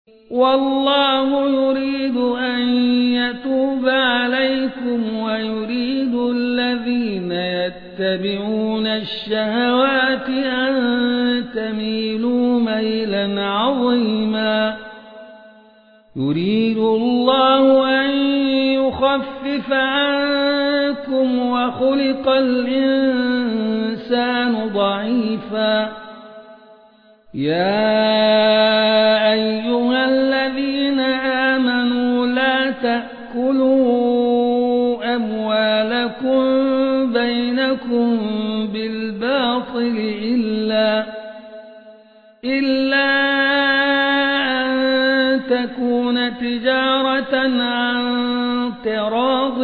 والله يريد أن يتوب عليكم ويريد الذين يتبعون الشهوات أن تميلوا ميلا عظيما يريد الله أن يخفف عنكم وخلق الإنسان ضعيفا يا أيها الذين آمنوا لا تأكلوا أموالكم بينكم بالباطل إلا أن تكون تجارة عن تراض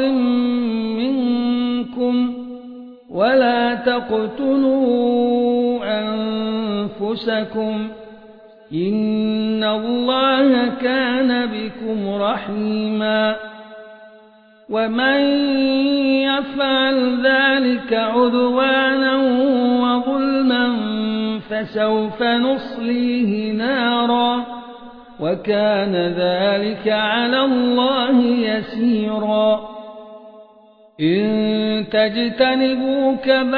منكم ولا تقتلوا أنفسكم إن الله كان بكم رحيما ومن يفعل ذلك عدوانا وظلما فسوف نصليه نارا وكان ذلك على الله يسيرا إن تجتنبوا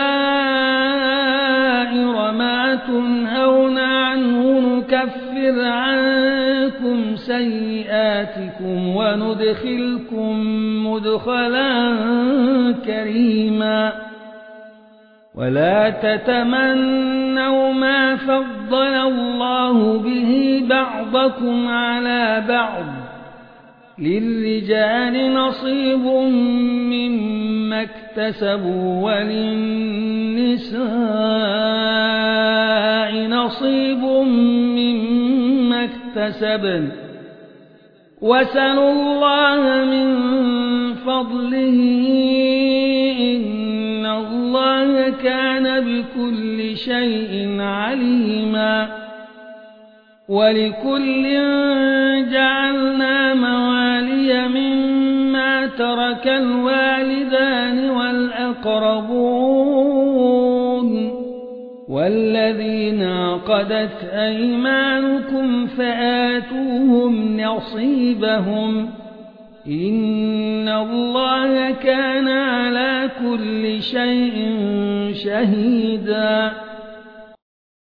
كبائر ما تنهون عنه نكفر عنكم سيئاتكم وندخلكم مدخلا كريما ولا تتمنوا ما فضل الله به بعضكم على بعض للرجال نصيب مما اكتسبوا وللنساء نصيب مما اكتسبن واسألوا الله من فضله إن الله كان بكل شيء عليما ولكل جعلنا موالي مما ترك الوالدان والأقربون والذين عقدت أيمانكم فآتوهم نصيبهم إن الله كان على كل شيء شهيدا